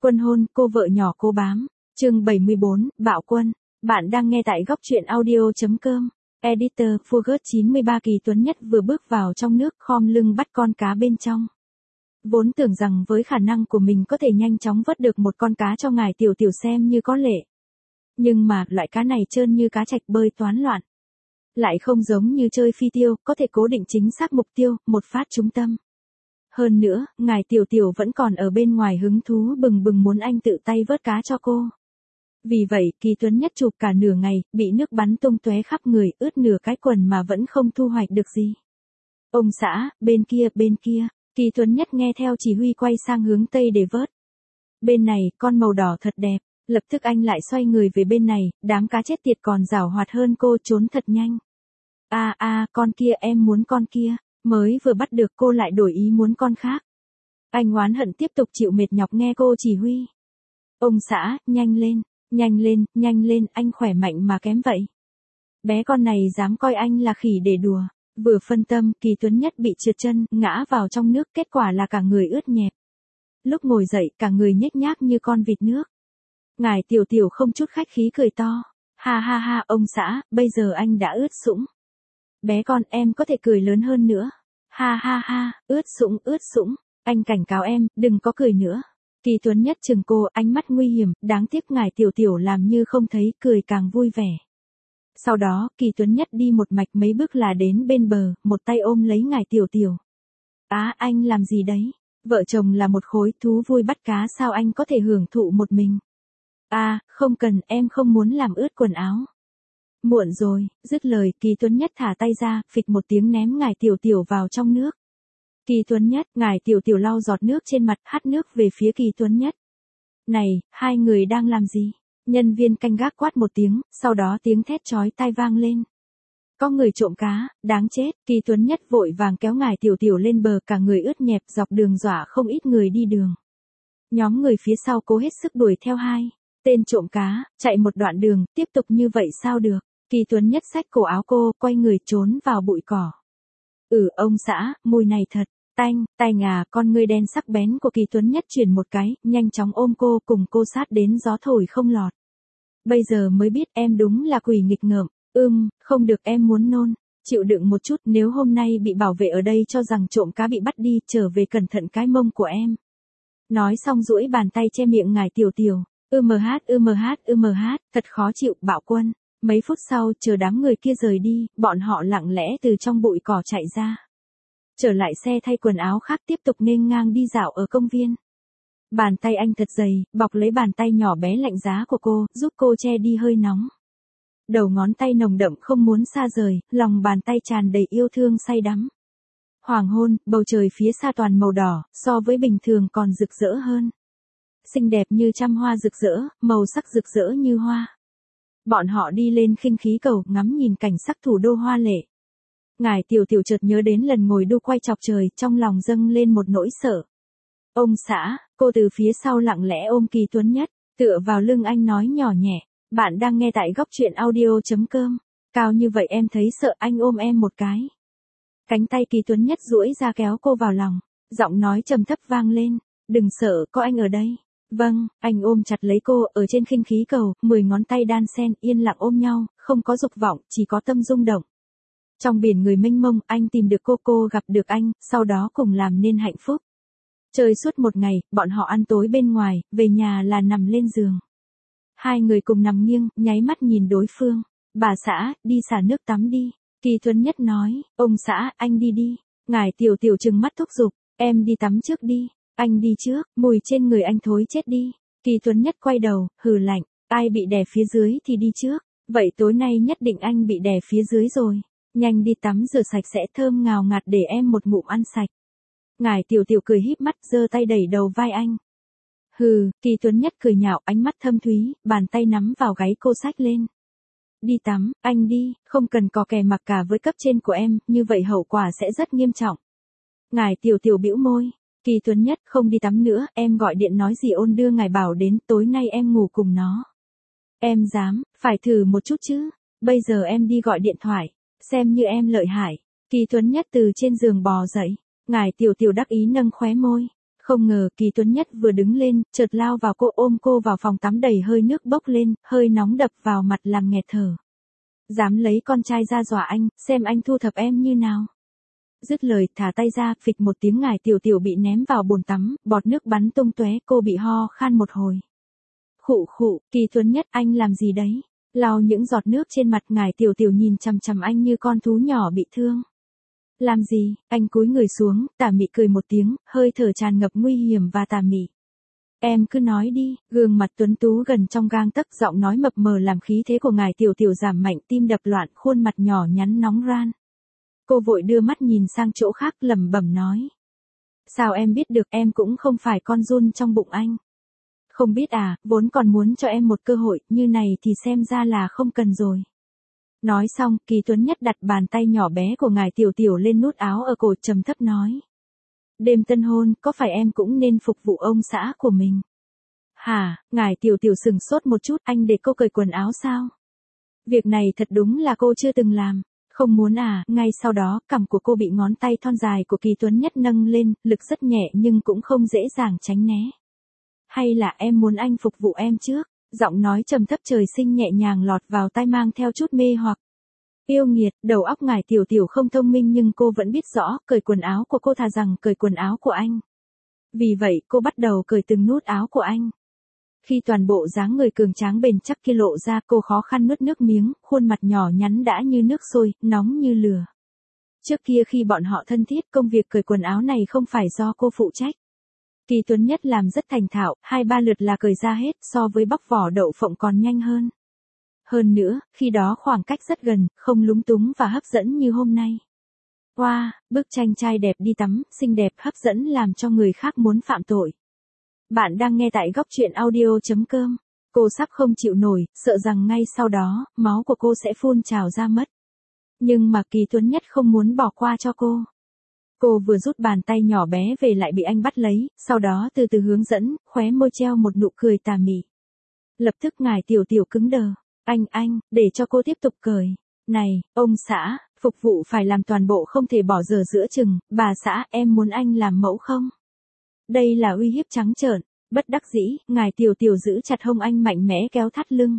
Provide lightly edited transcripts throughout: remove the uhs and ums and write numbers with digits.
Quân hôn, cô vợ nhỏ cô bám. Chương 74, Bạo quân. Bạn đang nghe tại góc truyện audio.com. Editor, Fugert 93 Kỳ Tuấn Nhất vừa bước vào trong nước khom lưng bắt con cá bên trong. Vốn tưởng rằng với khả năng của mình có thể nhanh chóng vớt được một con cá cho ngài tiểu tiểu xem như có lệ. Nhưng mà, loại cá này trơn như cá trạch bơi toán loạn. Lại không giống như chơi phi tiêu, có thể cố định chính xác mục tiêu, một phát trúng tâm. Hơn nữa, ngài tiểu tiểu vẫn còn ở bên ngoài hứng thú bừng bừng muốn anh tự tay vớt cá cho cô. Vì vậy, Kỳ Tuấn Nhất chụp cả nửa ngày, bị nước bắn tung tóe khắp người, ướt nửa cái quần mà vẫn không thu hoạch được gì. Ông xã, bên kia, Kỳ Tuấn Nhất nghe theo chỉ huy quay sang hướng tây để vớt. Bên này, con màu đỏ thật đẹp, lập tức anh lại xoay người về bên này, đám cá chết tiệt còn giảo hoạt hơn cô trốn thật nhanh. Con kia em muốn con kia, mới vừa bắt được cô lại đổi ý muốn con khác. Anh oán hận tiếp tục chịu mệt nhọc nghe cô chỉ huy. Ông xã, nhanh lên, anh khỏe mạnh mà kém vậy. Bé con này dám coi anh là khỉ để đùa. Vừa phân tâm, Kỳ Tuấn Nhất bị trượt chân, ngã vào trong nước, kết quả là cả người ướt nhẹp. Lúc ngồi dậy, cả người nhếch nhác như con vịt nước. Ngài tiểu tiểu không chút khách khí cười to. Ha, ông xã, bây giờ anh đã ướt sũng. Bé con, em có thể cười lớn hơn nữa. Ha, ướt sũng, anh cảnh cáo em, đừng có cười nữa. Kỳ Tuấn Nhất chừng cô, ánh mắt nguy hiểm, đáng tiếc ngài tiểu tiểu làm như không thấy, cười càng vui vẻ. Sau đó, Kỳ Tuấn Nhất đi một mạch mấy bước là đến bên bờ, một tay ôm lấy ngài tiểu tiểu. Anh làm gì đấy? Vợ chồng là một khối thú vui bắt cá, sao anh có thể hưởng thụ một mình? Không cần, em không muốn làm ướt quần áo. Muộn rồi, dứt lời, Kỳ Tuấn Nhất thả tay ra, phịch một tiếng ném ngài tiểu tiểu vào trong nước. Kỳ Tuấn Nhất, ngài tiểu tiểu lau giọt nước trên mặt, hắt nước về phía Kỳ Tuấn Nhất. Này, hai người đang làm gì? Nhân viên canh gác quát một tiếng, sau đó tiếng thét chói tai vang lên. Có người trộm cá, đáng chết. Kỳ Tuấn Nhất vội vàng kéo ngài tiểu tiểu lên bờ, cả người ướt nhẹp, dọc đường dọa không ít người đi đường. Nhóm người phía sau cố hết sức đuổi theo hai tên trộm cá, chạy một đoạn đường, tiếp tục như vậy sao được? Kỳ Tuấn Nhất xách cổ áo cô, quay người trốn vào bụi cỏ. Ông xã, mùi này thật tanh con ngươi đen sắc bén của Kỳ Tuấn Nhất chuyển một cái, nhanh chóng ôm cô, cùng cô sát đến gió thổi không lọt. Bây giờ mới biết em đúng là quỷ nghịch ngợm. Không được, em muốn nôn. Chịu đựng một chút, nếu hôm nay bị bảo vệ ở đây cho rằng trộm cá bị bắt đi, trở về cẩn thận cái mông của em. Nói xong duỗi bàn tay che miệng ngài tiểu tiểu. Thật khó chịu, bạo quân. Mấy phút sau, chờ đám người kia rời đi, bọn họ lặng lẽ từ trong bụi cỏ chạy ra. Trở lại xe thay quần áo khác, tiếp tục nghênh ngang đi dạo ở công viên. Bàn tay anh thật dày, bọc lấy bàn tay nhỏ bé lạnh giá của cô, giúp cô che đi hơi nóng. Đầu ngón tay nồng đậm không muốn xa rời, lòng bàn tay tràn đầy yêu thương say đắm. Hoàng hôn, bầu trời phía xa toàn màu đỏ, so với bình thường còn rực rỡ hơn. Xinh đẹp như trăm hoa rực rỡ, màu sắc rực rỡ như hoa. Bọn họ đi lên khinh khí cầu, ngắm nhìn cảnh sắc thủ đô hoa lệ. Ngài tiểu tiểu chợt nhớ đến lần ngồi đu quay chọc trời, trong lòng dâng lên một nỗi sợ. Ông xã, cô từ phía sau lặng lẽ ôm Kỳ Tuấn Nhất, tựa vào lưng anh nói nhỏ nhẹ. Bạn đang nghe tại góc truyện audio.com. Cao như vậy em thấy sợ, anh ôm em một cái. Cánh tay Kỳ Tuấn Nhất duỗi ra kéo cô vào lòng. Giọng nói trầm thấp vang lên. Đừng sợ, có anh ở đây. Vâng, anh ôm chặt lấy cô, ở trên khinh khí cầu, 10 ngón tay đan xen, yên lặng ôm nhau, không có dục vọng, chỉ có tâm rung động. Trong biển người mênh mông, anh tìm được cô gặp được anh, sau đó cùng làm nên hạnh phúc. Chơi suốt một ngày, bọn họ ăn tối bên ngoài, về nhà là nằm lên giường. Hai người cùng nằm nghiêng, nháy mắt nhìn đối phương. Bà xã, đi xả nước tắm đi. Kỳ Tuấn Nhất nói, ông xã, anh đi đi. Ngài tiểu tiểu trừng mắt thúc giục, em đi tắm trước đi. Anh đi trước, mùi trên người anh thối chết đi. Kỳ Tuấn Nhất quay đầu, hừ lạnh, ai bị đè phía dưới thì đi trước. Vậy tối nay nhất định anh bị đè phía dưới rồi. Nhanh đi tắm rửa sạch sẽ thơm ngào ngạt để em một ngụm ăn sạch. Ngài tiểu tiểu cười híp mắt, giơ tay đẩy đầu vai anh. Kỳ Tuấn Nhất cười nhạo, ánh mắt thâm thúy, bàn tay nắm vào gáy cô xách lên. Đi tắm, anh đi, không cần cò kè mặc cả với cấp trên của em, như vậy hậu quả sẽ rất nghiêm trọng. Ngài tiểu tiểu bĩu môi. Kỳ Tuấn Nhất, không đi tắm nữa, em gọi điện nói dì Ôn đưa ngài bảo đến, tối nay em ngủ cùng nó. Em dám, phải thử một chút chứ, bây giờ em đi gọi điện thoại, xem như em lợi hại. Kỳ Tuấn Nhất từ trên giường bò dậy, ngài tiểu tiểu đắc ý nâng khóe môi. Không ngờ Kỳ Tuấn Nhất vừa đứng lên, chợt lao vào cô ôm cô vào phòng tắm đầy hơi nước bốc lên, hơi nóng đập vào mặt làm nghẹt thở. Dám lấy con trai ra dọa anh, xem anh thu thập em như nào. Dứt lời thả tay ra, phịch một tiếng Ngải Tiểu Tiểu bị ném vào bồn tắm, bọt nước bắn tung tóe, cô bị ho khan một hồi. Khụ khụ, Kỳ Tuấn Nhất anh làm gì đấy? Lau những giọt nước trên mặt Ngải Tiểu Tiểu nhìn chằm chằm anh như con thú nhỏ bị thương. Làm gì? Anh cúi người xuống, tà mị cười một tiếng, hơi thở tràn ngập nguy hiểm và tà mị. Em cứ nói đi, gương mặt tuấn tú gần trong gang tấc, giọng nói mập mờ làm khí thế của Ngải Tiểu Tiểu giảm mạnh, tim đập loạn, khuôn mặt nhỏ nhắn nóng ran. Cô vội đưa mắt nhìn sang chỗ khác, lẩm bẩm nói. Sao em biết được, em cũng không phải con giun trong bụng anh. Không biết à, vốn còn muốn cho em một cơ hội, như này thì xem ra là không cần rồi. Nói xong, Kỳ Tuấn Nhất đặt bàn tay nhỏ bé của Ngải Tiểu Tiểu lên nút áo ở cổ, trầm thấp nói. Đêm tân hôn, có phải em cũng nên phục vụ ông xã của mình? Hả? Ngải Tiểu Tiểu sừng sốt một chút, anh để cô cởi quần áo sao? Việc này thật đúng là cô chưa từng làm. Không muốn à? Ngay sau đó, cằm của cô bị ngón tay thon dài của Kỳ Tuấn Nhất nâng lên, lực rất nhẹ nhưng cũng không dễ dàng tránh né. Hay là em muốn anh phục vụ em trước? Giọng nói trầm thấp trời sinh nhẹ nhàng lọt vào tai mang theo chút mê hoặc. Yêu nghiệt, đầu óc Ngải Tiểu Tiểu không thông minh nhưng cô vẫn biết rõ, cởi quần áo của cô thà rằng cởi quần áo của anh. Vì vậy, cô bắt đầu cởi từng nút áo của anh. Khi toàn bộ dáng người cường tráng bền chắc kia lộ ra, cô khó khăn nuốt nước miếng, khuôn mặt nhỏ nhắn đã như nước sôi, nóng như lửa. Trước kia khi bọn họ thân thiết, công việc cởi quần áo này không phải do cô phụ trách. Kỳ Tuấn Nhất làm rất thành thạo, 2-3 lượt là cởi ra hết, so với bóc vỏ đậu phộng còn nhanh hơn. Hơn nữa, khi đó khoảng cách rất gần, không lúng túng và hấp dẫn như hôm nay. Wow, bức tranh trai đẹp đi tắm, xinh đẹp hấp dẫn làm cho người khác muốn phạm tội. Bạn đang nghe tại góc truyện audio.com. Cô sắp không chịu nổi, sợ rằng ngay sau đó, máu của cô sẽ phun trào ra mất. Nhưng mà Kỳ Tuấn Nhất không muốn bỏ qua cho cô. Cô vừa rút bàn tay nhỏ bé về lại bị anh bắt lấy, sau đó từ từ hướng dẫn, khóe môi treo một nụ cười tà mị. Lập tức Ngải Tiểu Tiểu cứng đờ. Anh, để cho cô tiếp tục cởi. Này, ông xã, phục vụ phải làm toàn bộ không thể bỏ dở giữa chừng, bà xã em muốn anh làm mẫu không? Đây là uy hiếp trắng trợn, bất đắc dĩ, Ngải Tiểu Tiểu giữ chặt hông anh mạnh mẽ kéo thắt lưng.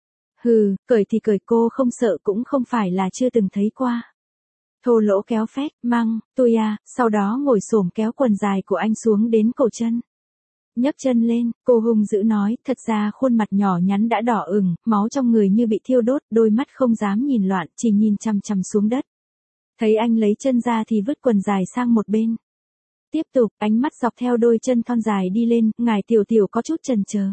Hừ, cởi thì cởi, cô không sợ cũng không phải là chưa từng thấy qua. Thô lỗ kéo phét, măng, tôi à, sau đó ngồi xổm kéo quần dài của anh xuống đến cổ chân. Nhấc chân lên, cô hung dữ nói, thật ra khuôn mặt nhỏ nhắn đã đỏ ửng, máu trong người như bị thiêu đốt, đôi mắt không dám nhìn loạn, chỉ nhìn chằm chằm xuống đất. Thấy anh lấy chân ra thì vứt quần dài sang một bên. Tiếp tục, ánh mắt dọc theo đôi chân thon dài đi lên, Ngải Tiểu Tiểu có chút chần chờ.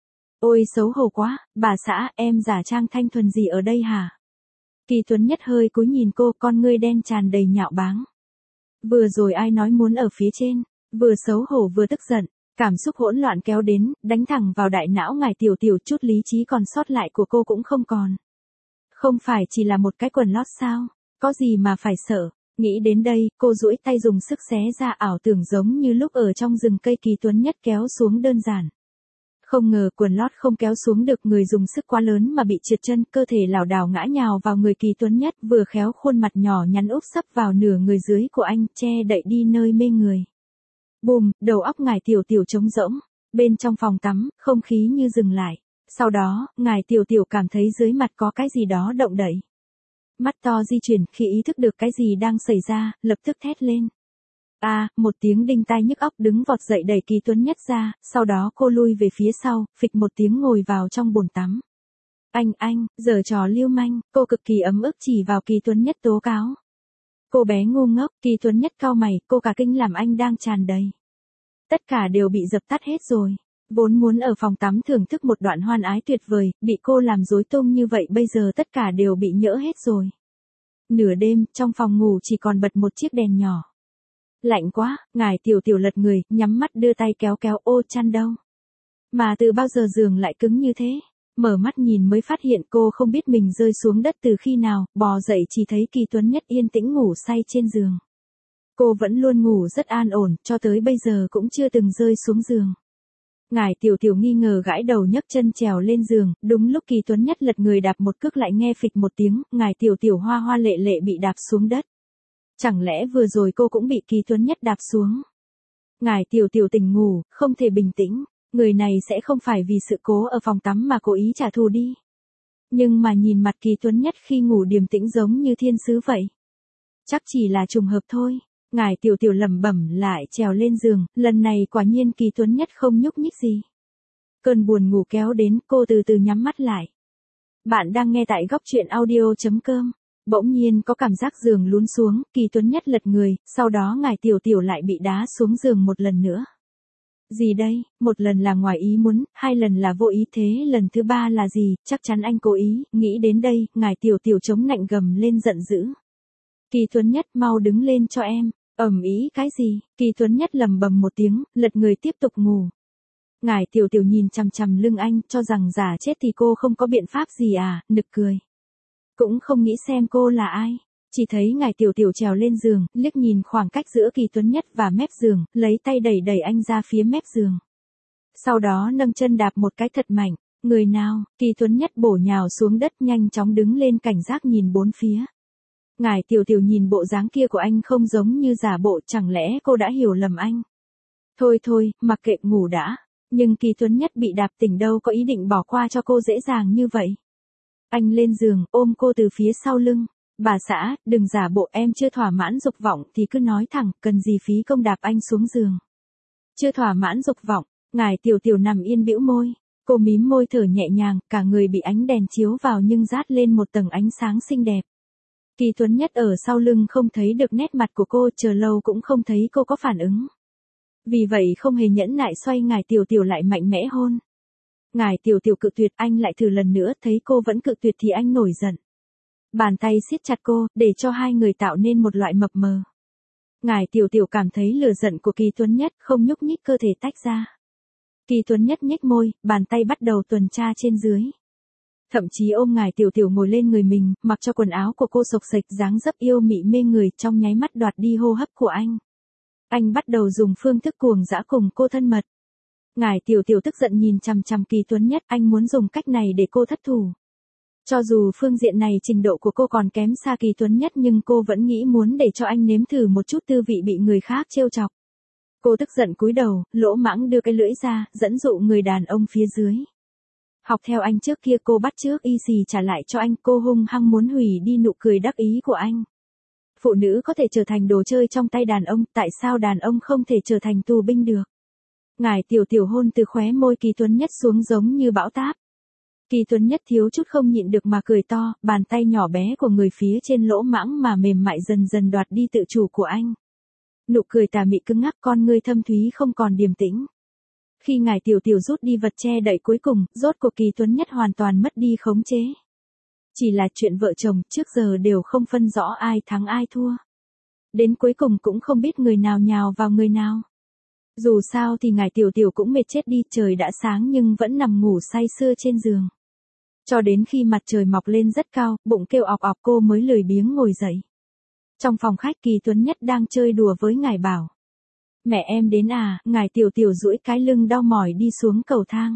Ôi xấu hổ quá, bà xã, em giả trang thanh thuần gì ở đây hả? Kỳ Tuấn Nhất hơi cúi nhìn cô, con ngươi đen tràn đầy nhạo báng. Vừa rồi ai nói muốn ở phía trên, vừa xấu hổ vừa tức giận, cảm xúc hỗn loạn kéo đến, đánh thẳng vào đại não Ngải Tiểu Tiểu, chút lý trí còn sót lại của cô cũng không còn. Không phải chỉ là một cái quần lót sao, có gì mà phải sợ. Nghĩ đến đây, cô duỗi tay dùng sức xé ra, ảo tưởng giống như lúc ở trong rừng cây. Kỳ Tuấn Nhất kéo xuống đơn giản. Không ngờ quần lót không kéo xuống được, người dùng sức quá lớn mà bị trượt chân, cơ thể lảo đảo ngã nhào vào người Kỳ Tuấn Nhất, vừa khéo khuôn mặt nhỏ nhắn úp sấp vào nửa người dưới của anh, che đậy đi nơi mê người. Bùm, đầu óc Ngải Tiểu Tiểu trống rỗng. Bên trong phòng tắm, không khí như dừng lại. Sau đó, Ngải Tiểu Tiểu cảm thấy dưới mặt có cái gì đó động đậy. Mắt to di chuyển, khi ý thức được cái gì đang xảy ra, lập tức thét lên. Một tiếng đinh tai nhức óc, đứng vọt dậy đẩy Kỳ Tuấn Nhất ra, sau đó cô lui về phía sau, phịch một tiếng ngồi vào trong bồn tắm. Anh, giở trò lưu manh, cô cực kỳ ấm ức chỉ vào Kỳ Tuấn Nhất tố cáo. Cô bé ngu ngốc, Kỳ Tuấn Nhất cau mày, cô cả kinh làm anh đang tràn đầy. Tất cả đều bị dập tắt hết rồi. Vốn muốn ở phòng tắm thưởng thức một đoạn hoan ái tuyệt vời, bị cô làm rối tung như vậy, bây giờ tất cả đều bị nhỡ hết rồi. Nửa đêm, trong phòng ngủ chỉ còn bật một chiếc đèn nhỏ. Lạnh quá, Ngải Tiểu Tiểu lật người, nhắm mắt đưa tay kéo ô chăn đâu. Mà từ bao giờ giường lại cứng như thế? Mở mắt nhìn mới phát hiện cô không biết mình rơi xuống đất từ khi nào, bò dậy chỉ thấy Kỳ Tuấn Nhất yên tĩnh ngủ say trên giường. Cô vẫn luôn ngủ rất an ổn, cho tới bây giờ cũng chưa từng rơi xuống giường. Ngải Tiểu Tiểu nghi ngờ gãi đầu nhấc chân trèo lên giường, đúng lúc Kỳ Tuấn Nhất lật người đạp một cước lại nghe phịch một tiếng, Ngải Tiểu Tiểu hoa hoa lệ lệ bị đạp xuống đất. Chẳng lẽ vừa rồi cô cũng bị Kỳ Tuấn Nhất đạp xuống? Ngài Tiểu Tiểu tỉnh ngủ, không thể bình tĩnh, người này sẽ không phải vì sự cố ở phòng tắm mà cố ý trả thù đi. Nhưng mà nhìn mặt Kỳ Tuấn Nhất khi ngủ điềm tĩnh giống như thiên sứ vậy. Chắc chỉ là trùng hợp thôi. Ngài Tiểu Tiểu lẩm bẩm lại trèo lên giường, lần này quả nhiên Kỳ Tuấn Nhất không nhúc nhích gì. Cơn buồn ngủ kéo đến, cô từ từ nhắm mắt lại. Bạn đang nghe tại góc truyện audio.com. Bỗng nhiên có cảm giác giường lún xuống, Kỳ Tuấn Nhất lật người, sau đó Ngài Tiểu Tiểu lại bị đá xuống giường một lần nữa. Gì đây, một lần là ngoài ý muốn, hai lần là vô ý thế lần thứ ba là gì, chắc chắn anh cố ý, nghĩ đến đây, Ngài Tiểu Tiểu chống nạnh gầm lên giận dữ. Kỳ Tuấn Nhất mau đứng lên cho em, ầm ĩ cái gì, Kỳ Tuấn Nhất lầm bầm một tiếng, lật người tiếp tục ngủ. Ngài Tiểu Tiểu nhìn chằm chằm lưng anh, cho rằng giả chết thì cô không có biện pháp gì à, nực cười. Cũng không nghĩ xem cô là ai. Chỉ thấy Ngài Tiểu Tiểu trèo lên giường, liếc nhìn khoảng cách giữa Kỳ Tuấn Nhất và mép giường, lấy tay đẩy đẩy anh ra phía mép giường. Sau đó nâng chân đạp một cái thật mạnh. Người nào, Kỳ Tuấn Nhất bổ nhào xuống đất nhanh chóng đứng lên cảnh giác nhìn bốn phía. Ngài Tiểu Tiểu nhìn bộ dáng kia của anh không giống như giả bộ, chẳng lẽ cô đã hiểu lầm anh. Thôi thôi, mặc kệ ngủ đã. Nhưng Kỳ Tuấn Nhất bị đạp tỉnh đâu có ý định bỏ qua cho cô dễ dàng như vậy. Anh lên giường, ôm cô từ phía sau lưng. Bà xã, đừng giả bộ, em chưa thỏa mãn dục vọng thì cứ nói thẳng, cần gì phí công đạp anh xuống giường. Chưa thỏa mãn dục vọng, Ngài Tiểu Tiểu nằm yên bĩu môi. Cô mím môi thở nhẹ nhàng, cả người bị ánh đèn chiếu vào nhưng rát lên một tầng ánh sáng xinh đẹp. Kỳ Tuấn Nhất ở sau lưng không thấy được nét mặt của cô, chờ lâu cũng không thấy cô có phản ứng. Vì vậy không hề nhẫn nại xoay Ngài Tiểu Tiểu lại mạnh mẽ hôn. Ngài Tiểu Tiểu cự tuyệt, anh lại thử lần nữa, thấy cô vẫn cự tuyệt thì anh nổi giận. Bàn tay siết chặt cô, để cho hai người tạo nên một loại mập mờ. Ngài Tiểu Tiểu cảm thấy lửa giận của Kỳ Tuấn Nhất, không nhúc nhích, cơ thể tách ra. Kỳ Tuấn Nhất nhếch môi, bàn tay bắt đầu tuần tra trên dưới. Thậm chí ôm Ngài Tiểu Tiểu ngồi lên người mình, mặc cho quần áo của cô xộc xệch, dáng dấp yêu mị mê người, trong nháy mắt đoạt đi hô hấp của anh. Anh bắt đầu dùng phương thức cuồng dã cùng cô thân mật. Ngài Tiểu Tiểu tức giận nhìn chằm chằm Kỳ Tuấn Nhất, anh muốn dùng cách này để cô thất thủ. Cho dù phương diện này trình độ của cô còn kém xa Kỳ Tuấn Nhất nhưng cô vẫn nghĩ muốn để cho anh nếm thử một chút tư vị bị người khác trêu chọc. Cô tức giận cúi đầu, lỗ mãng đưa cái lưỡi ra, dẫn dụ người đàn ông phía dưới. Học theo anh trước kia, cô bắt chước y xì trả lại cho anh, cô hung hăng muốn hủy đi nụ cười đắc ý của anh. Phụ nữ có thể trở thành đồ chơi trong tay đàn ông, tại sao đàn ông không thể trở thành tù binh được? Ngài Tiểu Tiểu hôn từ khóe môi Kỳ Tuấn Nhất xuống giống như bão táp. Kỳ Tuấn Nhất thiếu chút không nhịn được mà cười to, bàn tay nhỏ bé của người phía trên lỗ mãng mà mềm mại dần dần đoạt đi tự chủ của anh. Nụ cười tà mị cứng ngắc, con ngươi thâm thúy không còn điềm tĩnh. Khi Ngài Tiểu Tiểu rút đi vật che đậy cuối cùng, rốt cuộc Kỳ Tuấn Nhất hoàn toàn mất đi khống chế. Chỉ là chuyện vợ chồng, trước giờ đều không phân rõ ai thắng ai thua. Đến cuối cùng cũng không biết người nào nhào vào người nào. Dù sao thì Ngài Tiểu Tiểu cũng mệt chết đi, trời đã sáng nhưng vẫn nằm ngủ say sưa trên giường. Cho đến khi mặt trời mọc lên rất cao, bụng kêu ọc ọc, cô mới lười biếng ngồi dậy. Trong phòng khách, Kỳ Tuấn Nhất đang chơi đùa với Ngài Bảo. Mẹ em đến à, Ngài Tiểu Tiểu duỗi cái lưng đau mỏi đi xuống cầu thang.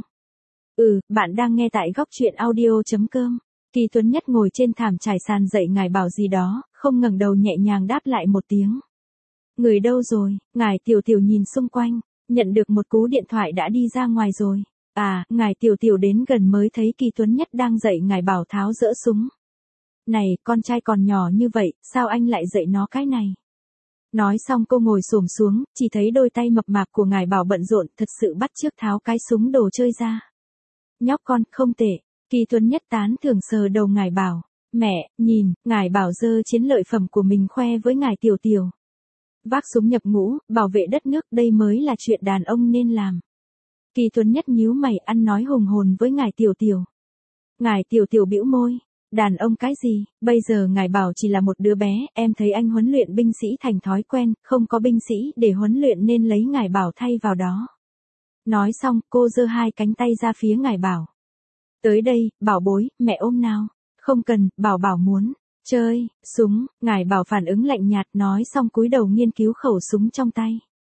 Bạn đang nghe tại góc truyện audio.com. Kỳ Tuấn Nhất ngồi trên thảm trải sàn dậy Ngài Bảo gì đó, không ngẩng đầu nhẹ nhàng đáp lại một tiếng. Người đâu rồi? Ngài Tiểu Tiểu nhìn xung quanh, nhận được một cú điện thoại đã đi ra ngoài rồi. À, Ngài Tiểu Tiểu đến gần mới thấy Kỳ Tuấn Nhất đang dạy Ngài Bảo tháo dỡ súng. Này, con trai còn nhỏ như vậy, sao anh lại dạy nó cái này? Nói xong cô ngồi xổm xuống, chỉ thấy đôi tay mập mạp của Ngài Bảo bận rộn, thật sự bắt chước tháo cái súng đồ chơi ra. Nhóc con, không tệ. Kỳ Tuấn Nhất tán thưởng sờ đầu Ngài Bảo. Mẹ, nhìn, Ngài Bảo giơ chiến lợi phẩm của mình khoe với Ngài Tiểu Tiểu. Vác súng nhập ngũ, bảo vệ đất nước, đây mới là chuyện đàn ông nên làm. Kỳ Tuấn Nhất nhíu mày, ăn nói hùng hồn với Ngài Tiểu Tiểu. Ngài Tiểu Tiểu bĩu môi. Đàn ông cái gì, bây giờ Ngài Bảo chỉ là một đứa bé, em thấy anh huấn luyện binh sĩ thành thói quen, không có binh sĩ để huấn luyện nên lấy Ngài Bảo thay vào đó. Nói xong, cô giơ hai cánh tay ra phía Ngài Bảo. Tới đây, Bảo bối, mẹ ôm nào. Không cần, Bảo Bảo muốn chơi súng. Ngài Bảo phản ứng lạnh nhạt, nói xong cúi đầu nghiên cứu khẩu súng trong tay.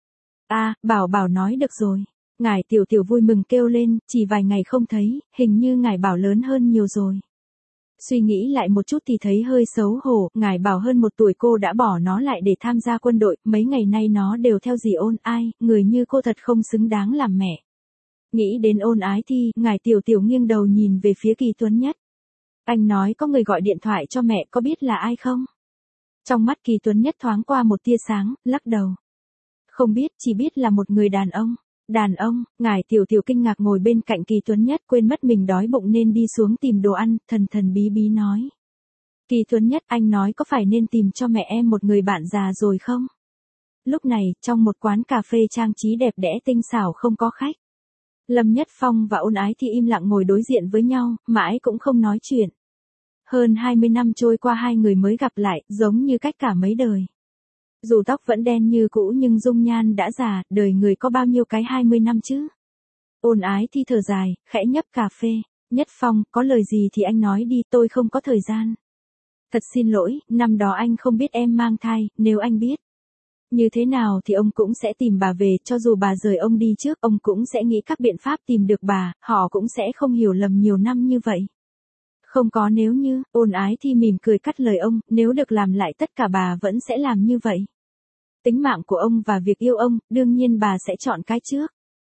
Bảo Bảo nói được rồi. Ngài Tiểu Tiểu vui mừng kêu lên, chỉ vài ngày không thấy, hình như Ngài Bảo lớn hơn nhiều rồi. Suy nghĩ lại một chút thì thấy hơi xấu hổ, ngài bảo hơn một tuổi cô đã bỏ nó lại để tham gia quân đội, mấy ngày nay nó đều theo dì Ôn Ai, người như cô thật không xứng đáng làm mẹ. Nghĩ đến Ôn Ái Thi, ngài Tiểu Tiểu nghiêng đầu nhìn về phía Kỳ Tuấn Nhất. Anh nói có người gọi điện thoại cho mẹ, có biết là ai không? Trong mắt Kỳ Tuấn Nhất thoáng qua một tia sáng, lắc đầu. Không biết, chỉ biết là một người đàn ông. Đàn ông, ngài Tiểu Tiểu kinh ngạc ngồi bên cạnh Kỳ Tuấn Nhất, quên mất mình đói bụng nên đi xuống tìm đồ ăn, thần thần bí bí nói. Kỳ Tuấn Nhất, anh nói có phải nên tìm cho mẹ em một người bạn già rồi không? Lúc này, trong một quán cà phê trang trí đẹp đẽ tinh xảo không có khách. Lâm Nhất Phong và Ôn Ái Thi im lặng ngồi đối diện với nhau, mãi cũng không nói chuyện. Hơn 20 năm trôi qua hai người mới gặp lại, giống như cách cả mấy đời. Dù tóc vẫn đen như cũ nhưng dung nhan đã già, đời người có bao nhiêu cái 20 năm chứ? Ôn Ái Thi thở dài, khẽ nhấp cà phê. Nhất Phong, có lời gì thì anh nói đi, tôi không có thời gian. Thật xin lỗi, năm đó anh không biết em mang thai, nếu anh biết. Như thế nào thì ông cũng sẽ tìm bà về, cho dù bà rời ông đi trước, ông cũng sẽ nghĩ các biện pháp tìm được bà, họ cũng sẽ không hiểu lầm nhiều năm như vậy. Không có nếu như, Ôn Ái Thi mỉm cười cắt lời ông, nếu được làm lại tất cả bà vẫn sẽ làm như vậy. Tính mạng của ông và việc yêu ông, đương nhiên bà sẽ chọn cái trước.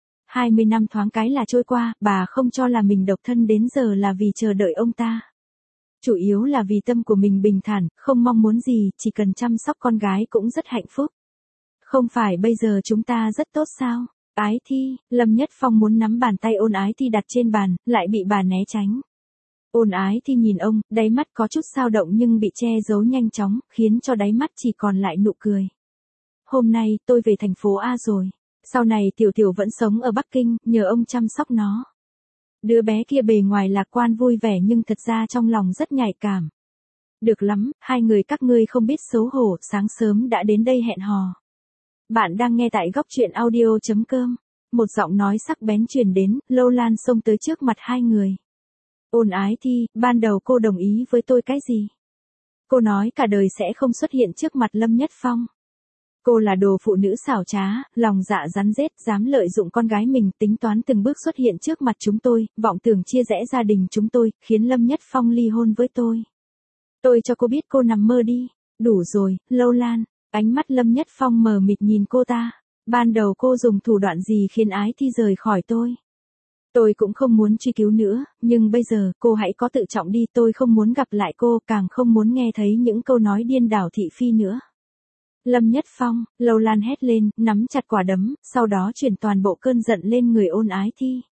20 năm thoáng cái là trôi qua, bà không cho là mình độc thân đến giờ là vì chờ đợi ông ta. Chủ yếu là vì tâm của mình bình thản, không mong muốn gì, chỉ cần chăm sóc con gái cũng rất hạnh phúc. Không phải bây giờ chúng ta rất tốt sao? Ái Thi, Lâm Nhất Phong muốn nắm bàn tay Ôn Ái Thi đặt trên bàn, lại bị bà né tránh. Ôn Ái Thi nhìn ông, đáy mắt có chút dao động nhưng bị che giấu nhanh chóng, khiến cho đáy mắt chỉ còn lại nụ cười. Hôm nay, tôi về thành phố A rồi. Sau này Tiểu Tiểu vẫn sống ở Bắc Kinh, nhờ ông chăm sóc nó. Đứa bé kia bề ngoài lạc quan vui vẻ nhưng thật ra trong lòng rất nhạy cảm. Được lắm, hai người các ngươi không biết xấu hổ, sáng sớm đã đến đây hẹn hò. Bạn đang nghe tại góc truyện audio.com. Một giọng nói sắc bén truyền đến, Lâu Lan xông tới trước mặt hai người. Ôn Ái Thi, ban đầu cô đồng ý với tôi cái gì? Cô nói cả đời sẽ không xuất hiện trước mặt Lâm Nhất Phong. Cô là đồ phụ nữ xảo trá, lòng dạ rắn rết, dám lợi dụng con gái mình, tính toán từng bước xuất hiện trước mặt chúng tôi, vọng tưởng chia rẽ gia đình chúng tôi, khiến Lâm Nhất Phong ly hôn với tôi. Tôi cho cô biết cô nằm mơ đi. Đủ rồi, Lâu Lan. Ánh mắt Lâm Nhất Phong mờ mịt nhìn cô ta. Ban đầu cô dùng thủ đoạn gì khiến Ái Thi rời khỏi tôi? Tôi cũng không muốn truy cứu nữa, nhưng bây giờ, cô hãy có tự trọng đi, tôi không muốn gặp lại cô, càng không muốn nghe thấy những câu nói điên đảo thị phi nữa. Lâm Nhất Phong, Lâu Lan hét lên, nắm chặt quả đấm, sau đó chuyển toàn bộ cơn giận lên người Ôn Ái Thi.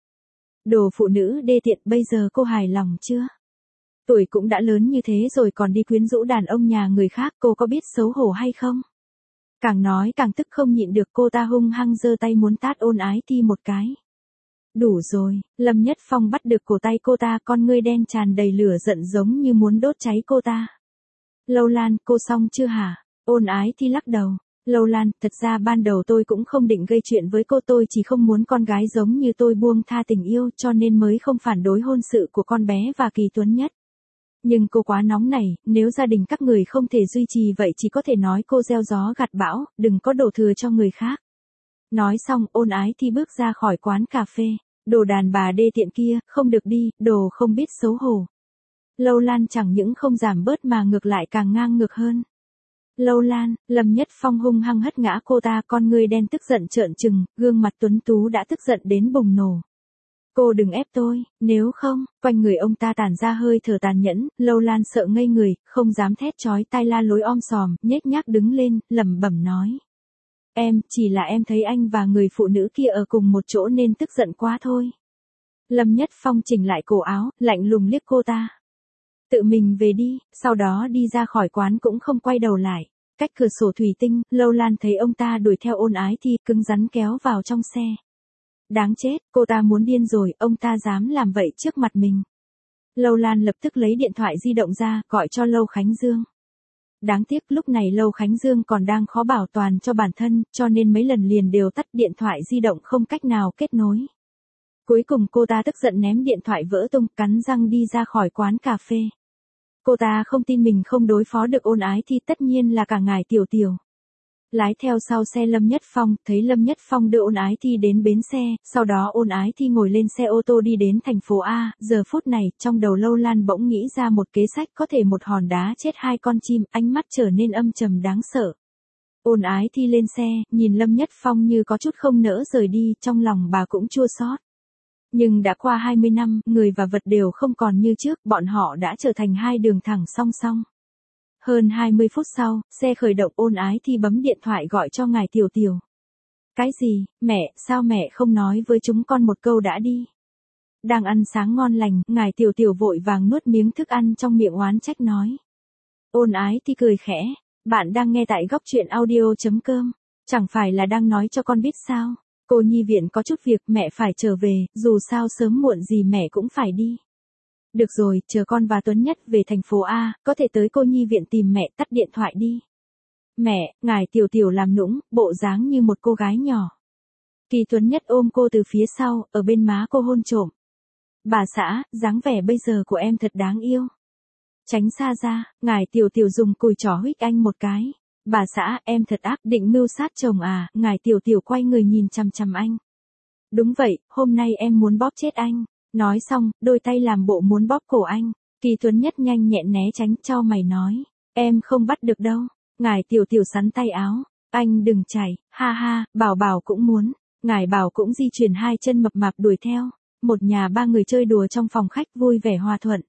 Đồ phụ nữ đê tiện, bây giờ cô hài lòng chưa? Tuổi cũng đã lớn như thế rồi còn đi quyến rũ đàn ông nhà người khác, cô có biết xấu hổ hay không? Càng nói càng tức không nhịn được, cô ta hung hăng giơ tay muốn tát Ôn Ái Thi một cái. Đủ rồi, Lâm Nhất Phong bắt được cổ tay cô ta, con ngươi đen tràn đầy lửa giận giống như muốn đốt cháy cô ta. Lâu Lan, cô xong chưa hả? Ôn Ái Thi lắc đầu. Lâu Lan, thật ra ban đầu tôi cũng không định gây chuyện với cô, tôi chỉ không muốn con gái giống như tôi buông tha tình yêu cho nên mới không phản đối hôn sự của con bé và Kỳ Tuấn Nhất. Nhưng cô quá nóng nảy, nếu gia đình các người không thể duy trì vậy chỉ có thể nói cô gieo gió gặt bão, đừng có đổ thừa cho người khác. Nói xong, Ôn Ái Thi bước ra khỏi quán cà phê. Đồ đàn bà đê tiện kia, không được đi, đồ không biết xấu hổ. Lâu Lan chẳng những không giảm bớt mà ngược lại càng ngang ngược hơn. Lâu Lan, Lâm Nhất Phong hung hăng hất ngã cô ta, con người đen tức giận trợn trừng, gương mặt tuấn tú đã tức giận đến bùng nổ. Cô đừng ép tôi, nếu không, quanh người ông ta tản ra hơi thở tàn nhẫn, Lâu Lan sợ ngây người, không dám thét chói tai la lối om sòm, nhếch nhác đứng lên, lẩm bẩm nói. Chỉ là em thấy anh và người phụ nữ kia ở cùng một chỗ nên tức giận quá thôi. Lâm Nhất Phong chỉnh lại cổ áo, lạnh lùng liếc cô ta. Tự mình về đi, sau đó đi ra khỏi quán cũng không quay đầu lại. Cách cửa sổ thủy tinh, Lâu Lan thấy ông ta đuổi theo Ôn Ái Thi, cứng rắn kéo vào trong xe. Đáng chết, cô ta muốn điên rồi, ông ta dám làm vậy trước mặt mình. Lâu Lan lập tức lấy điện thoại di động ra, gọi cho Lâu Khánh Dương. Đáng tiếc lúc này Lâu Khánh Dương còn đang khó bảo toàn cho bản thân, cho nên mấy lần liền đều tắt điện thoại di động không cách nào kết nối. Cuối cùng cô ta tức giận ném điện thoại vỡ tung, cắn răng đi ra khỏi quán cà phê. Cô ta không tin mình không đối phó được Ôn Ái Thi, tất nhiên là cả ngài Tiểu Tiểu. Lái theo sau xe Lâm Nhất Phong, thấy Lâm Nhất Phong đưa Ôn Ái Thi đến bến xe, sau đó Ôn Ái Thi ngồi lên xe ô tô đi đến thành phố A, giờ phút này, trong đầu Lâu Lan bỗng nghĩ ra một kế sách có thể một hòn đá chết hai con chim, ánh mắt trở nên âm trầm đáng sợ. Ôn Ái Thi lên xe, nhìn Lâm Nhất Phong như có chút không nỡ rời đi, trong lòng bà cũng chua xót. Nhưng đã qua 20 năm, người và vật đều không còn như trước, bọn họ đã trở thành hai đường thẳng song song. Hơn 20 phút sau, xe khởi động, Ôn Ái Thi bấm điện thoại gọi cho ngài Tiểu Tiểu. Cái gì, mẹ, sao mẹ không nói với chúng con một câu đã đi? Đang ăn sáng ngon lành, ngài Tiểu Tiểu vội vàng nuốt miếng thức ăn trong miệng oán trách nói. Ôn Ái Thi cười khẽ, bạn đang nghe tại góc truyện audio.com, chẳng phải là đang nói cho con biết sao? Cô nhi viện có chút việc, mẹ phải trở về, dù sao sớm muộn gì mẹ cũng phải đi. Được rồi, chờ con và Tuấn Nhất về thành phố A, có thể tới cô nhi viện tìm mẹ, tắt điện thoại đi. Mẹ, ngài Tiểu Tiểu làm nũng, bộ dáng như một cô gái nhỏ. Kỳ Tuấn Nhất ôm cô từ phía sau, ở bên má cô hôn trộm. Bà xã, dáng vẻ bây giờ của em thật đáng yêu. Tránh xa ra, ngài Tiểu Tiểu dùng cùi trỏ huých anh một cái. Bà xã, em thật ác, định mưu sát chồng à, ngài Tiểu Tiểu quay người nhìn chằm chằm anh. Đúng vậy, hôm nay em muốn bóp chết anh. Nói xong, đôi tay làm bộ muốn bóp cổ anh. Kỳ Tuấn Nhất nhanh nhẹn né tránh, chau mày nói. Em không bắt được đâu. Ngài Tiểu Tiểu sắn tay áo. Anh đừng chảy, ha ha, Bảo Bảo cũng muốn. Ngài Bảo cũng di chuyển hai chân mập mạp đuổi theo. Một nhà ba người chơi đùa trong phòng khách vui vẻ hòa thuận.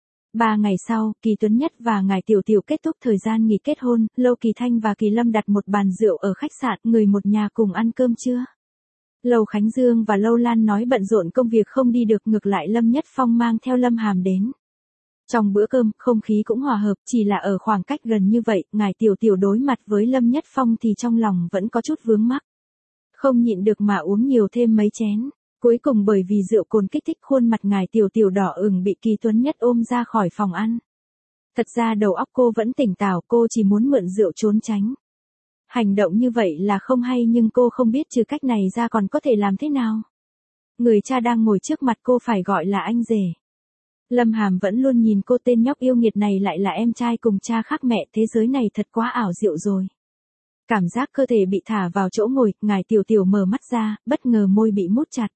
3 ngày sau, Kỳ Tuấn Nhất và ngài Tiểu Tiểu kết thúc thời gian nghỉ kết hôn, Lâu Kỳ Thanh và Kỳ Lâm đặt một bàn rượu ở khách sạn, người một nhà cùng ăn cơm trưa. Lâu Khánh Dương và Lâu Lan nói bận rộn công việc không đi được, ngược lại Lâm Nhất Phong mang theo Lâm Hàm đến. Trong bữa cơm, không khí cũng hòa hợp, chỉ là ở khoảng cách gần như vậy, ngài Tiểu Tiểu đối mặt với Lâm Nhất Phong thì trong lòng vẫn có chút vướng mắc. Không nhịn được mà uống nhiều thêm mấy chén. Cuối cùng bởi vì rượu cồn kích thích, khuôn mặt ngài Tiểu Tiểu đỏ ửng, bị Kỳ Tuấn Nhất ôm ra khỏi phòng ăn. Thật ra đầu óc cô vẫn tỉnh táo, cô chỉ muốn mượn rượu trốn tránh. Hành động như vậy là không hay, nhưng cô không biết trừ cách này ra còn có thể làm thế nào. Người cha đang ngồi trước mặt cô phải gọi là anh rể. Lâm Hàm vẫn luôn nhìn cô, tên nhóc yêu nghiệt này lại là em trai cùng cha khác mẹ, thế giới này thật quá ảo diệu rồi. Cảm giác cơ thể bị thả vào chỗ ngồi, ngài Tiểu Tiểu mở mắt ra, bất ngờ môi bị mút chặt.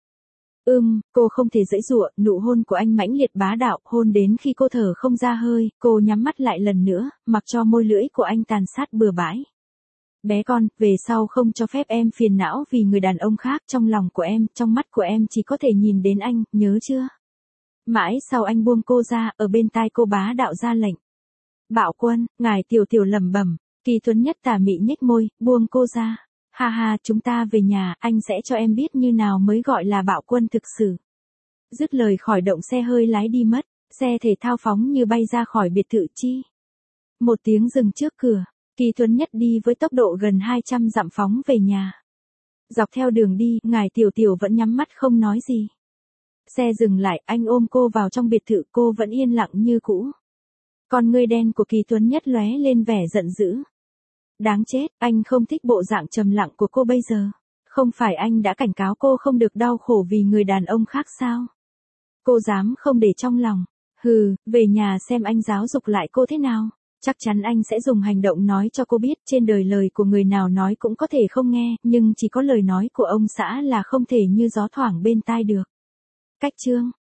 Cô không thể giãy giụa, nụ hôn của anh mãnh liệt bá đạo, hôn đến khi cô thở không ra hơi, cô nhắm mắt lại lần nữa, mặc cho môi lưỡi của anh tàn sát bừa bãi. Bé con, về sau không cho phép em phiền não vì người đàn ông khác, trong lòng của em, trong mắt của em chỉ có thể nhìn đến anh, nhớ chưa? Mãi sau anh buông cô ra, ở bên tai cô bá đạo ra lệnh. Bạo Quân, ngài Tiểu Tiểu lẩm bẩm. Kỳ Tuấn Nhất tà mị nhếch môi, buông cô ra. Ha ha, chúng ta về nhà, anh sẽ cho em biết như nào mới gọi là bạo quân thực sự. Dứt lời khỏi động xe hơi lái đi mất, xe thể thao phóng như bay ra khỏi biệt thự chi. Một tiếng dừng trước cửa, Kỳ Tuấn Nhất đi với tốc độ gần 200 dặm phóng về nhà. Dọc theo đường đi, ngài Tiểu Tiểu vẫn nhắm mắt không nói gì. Xe dừng lại, anh ôm cô vào trong biệt thự, cô vẫn yên lặng như cũ. Con ngươi đen của Kỳ Tuấn Nhất lóe lên vẻ giận dữ. Đáng chết, anh không thích bộ dạng trầm lặng của cô bây giờ. Không phải anh đã cảnh cáo cô không được đau khổ vì người đàn ông khác sao? Cô dám không để trong lòng. Hừ, về nhà xem anh giáo dục lại cô thế nào. Chắc chắn anh sẽ dùng hành động nói cho cô biết, trên đời lời của người nào nói cũng có thể không nghe, nhưng chỉ có lời nói của ông xã là không thể như gió thoảng bên tai được. Cách chương